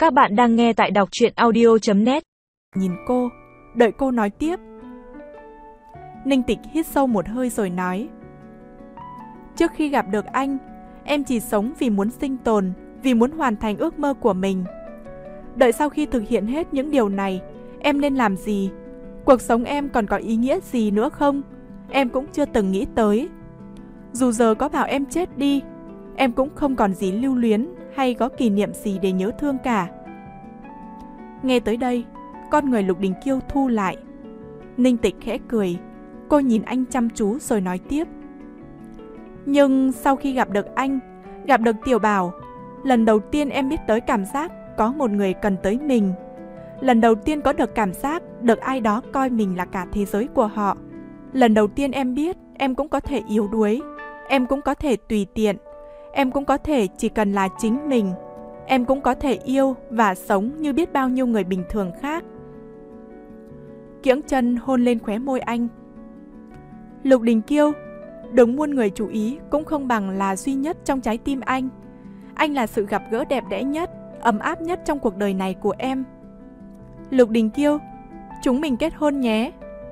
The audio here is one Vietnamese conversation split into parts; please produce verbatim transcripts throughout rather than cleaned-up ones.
Các bạn đang nghe tại đọc truyện audio chấm net. Nhìn cô, đợi cô nói tiếp. Ninh Tịch hít sâu một hơi rồi nói: trước khi gặp được anh, em chỉ sống vì muốn sinh tồn, vì muốn hoàn thành ước mơ của mình. Đợi sau khi thực hiện hết những điều này, em nên làm gì? Cuộc sống em còn có ý nghĩa gì nữa không? Em cũng chưa từng nghĩ tới. Dù giờ có bảo em chết đi, em cũng không còn gì lưu luyến hay có kỷ niệm gì để nhớ thương cả. Nghe tới đây, con người Lục Đình Kiêu thu lại. Ninh Tịch khẽ cười, cô nhìn anh chăm chú rồi nói tiếp: nhưng sau khi gặp được anh, gặp được Tiểu Bảo, lần đầu tiên em biết tới cảm giác có một người cần tới mình. Lần đầu tiên có được cảm giác được ai đó coi mình là cả thế giới của họ. Lần đầu tiên em biết em cũng có thể yếu đuối, em cũng có thể tùy tiện, em cũng có thể chỉ cần là chính mình, em cũng có thể yêu và sống như biết bao nhiêu người bình thường khác. Kiễng chân hôn lên khóe môi anh. Lục Đình Kiêu, đừng muôn người chú ý cũng không bằng là duy nhất trong trái tim anh. Anh là sự gặp gỡ đẹp đẽ nhất, ấm áp nhất trong cuộc đời này của em. Lục Đình Kiêu, chúng mình kết hôn nhé.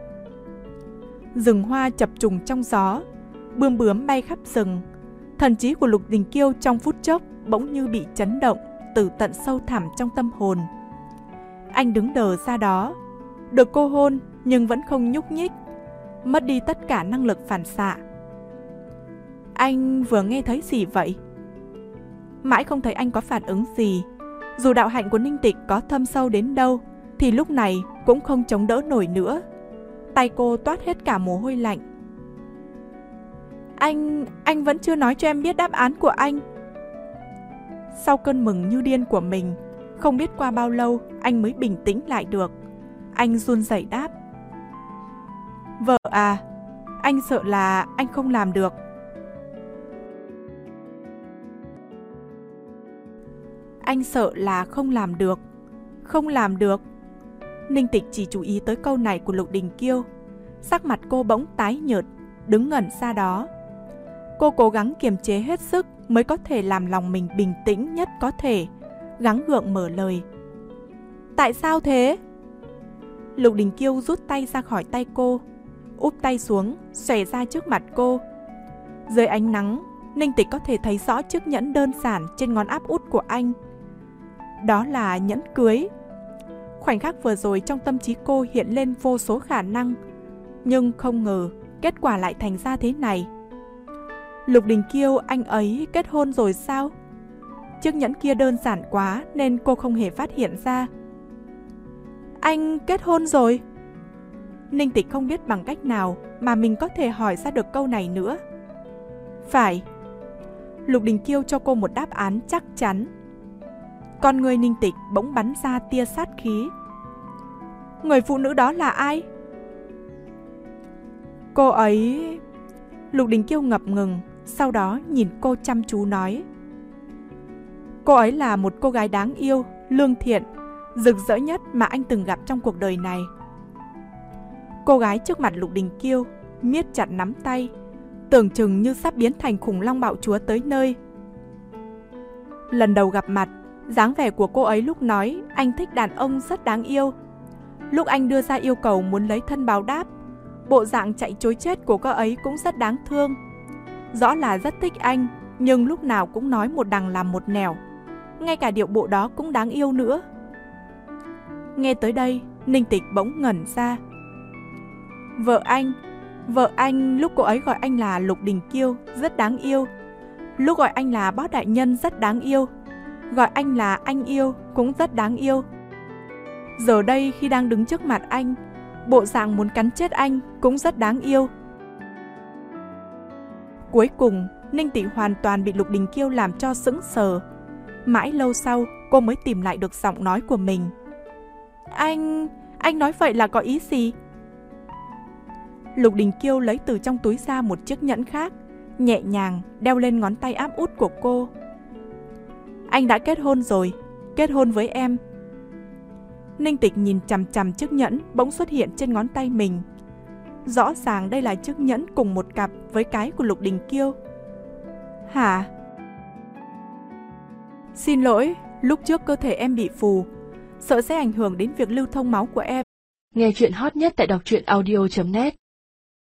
Rừng hoa chập trùng trong gió, bươm bướm bay khắp rừng. Thần trí của Lục Đình Kiêu trong phút chốc bỗng như bị chấn động từ tận sâu thẳm trong tâm hồn. Anh đứng đờ ra đó, được cô hôn nhưng vẫn không nhúc nhích, mất đi tất cả năng lực phản xạ. Anh vừa nghe thấy gì vậy? Mãi không thấy anh có phản ứng gì. Dù đạo hạnh của Ninh Tịch có thâm sâu đến đâu thì lúc này cũng không chống đỡ nổi nữa. Tay cô toát hết cả mồ hôi lạnh. Anh, anh vẫn chưa nói cho em biết đáp án của anh. Sau cơn mừng như điên của mình, không biết qua bao lâu anh mới bình tĩnh lại được. Anh run rẩy đáp: vợ à, anh sợ là anh không làm được. Anh sợ là không làm được. Không làm được. Ninh Tịch chỉ chú ý tới câu này của Lục Đình Kiêu. Sắc mặt cô bỗng tái nhợt, đứng ngẩn ra đó. Cô cố gắng kiềm chế hết sức mới có thể làm lòng mình bình tĩnh nhất có thể, gắng gượng mở lời. Tại sao thế? Lục Đình Kiêu rút tay ra khỏi tay cô, úp tay xuống, xòe ra trước mặt cô. Dưới ánh nắng, Ninh Tịch có thể thấy rõ chiếc nhẫn đơn giản trên ngón áp út của anh. Đó là nhẫn cưới. Khoảnh khắc vừa rồi trong tâm trí cô hiện lên vô số khả năng, nhưng không ngờ kết quả lại thành ra thế này. Lục Đình Kiêu, anh ấy kết hôn rồi sao? Chiếc nhẫn kia đơn giản quá nên cô không hề phát hiện ra. Anh kết hôn rồi? Ninh Tịch không biết bằng cách nào mà mình có thể hỏi ra được câu này nữa. Phải. Lục Đình Kiêu cho cô một đáp án chắc chắn. Con người Ninh Tịch bỗng bắn ra tia sát khí. Người phụ nữ đó là ai? Cô ấy... Lục Đình Kiêu ngập ngừng, sau đó nhìn cô chăm chú nói: cô ấy là một cô gái đáng yêu, lương thiện, rực rỡ nhất mà anh từng gặp trong cuộc đời này. Cô gái trước mặt Lục Đình Kiêu miết chặt nắm tay, tưởng chừng như sắp biến thành khủng long bạo chúa tới nơi. Lần đầu gặp mặt, dáng vẻ của cô ấy lúc nói anh thích đàn ông rất đáng yêu. Lúc anh đưa ra yêu cầu muốn lấy thân báo đáp, bộ dạng chạy trối chết của cô ấy cũng rất đáng thương. Rõ là rất thích anh, nhưng lúc nào cũng nói một đằng làm một nẻo. Ngay cả điệu bộ đó cũng đáng yêu nữa. Nghe tới đây, Ninh Tịch bỗng ngẩn ra. Vợ anh, vợ anh lúc cô ấy gọi anh là Lục Đình Kiêu rất đáng yêu. Lúc gọi anh là Bó Đại Nhân rất đáng yêu. Gọi anh là anh yêu cũng rất đáng yêu. Giờ đây khi đang đứng trước mặt anh, bộ dạng muốn cắn chết anh cũng rất đáng yêu. Cuối cùng, Ninh Tịch hoàn toàn bị Lục Đình Kiêu làm cho sững sờ. Mãi lâu sau, cô mới tìm lại được giọng nói của mình. Anh... anh nói vậy là có ý gì? Lục Đình Kiêu lấy từ trong túi ra một chiếc nhẫn khác, nhẹ nhàng đeo lên ngón tay áp út của cô. Anh đã kết hôn rồi, kết hôn với em. Ninh Tịch nhìn chằm chằm chiếc nhẫn bỗng xuất hiện trên ngón tay mình. Rõ ràng đây là chiếc nhẫn cùng một cặp với cái của Lục Đình Kiêu. Hả? Xin lỗi, Lúc trước cơ thể em bị phù, sợ sẽ ảnh hưởng đến việc lưu thông máu của em. Nghe chuyện hot nhất tại đọc truyện audio chấm net.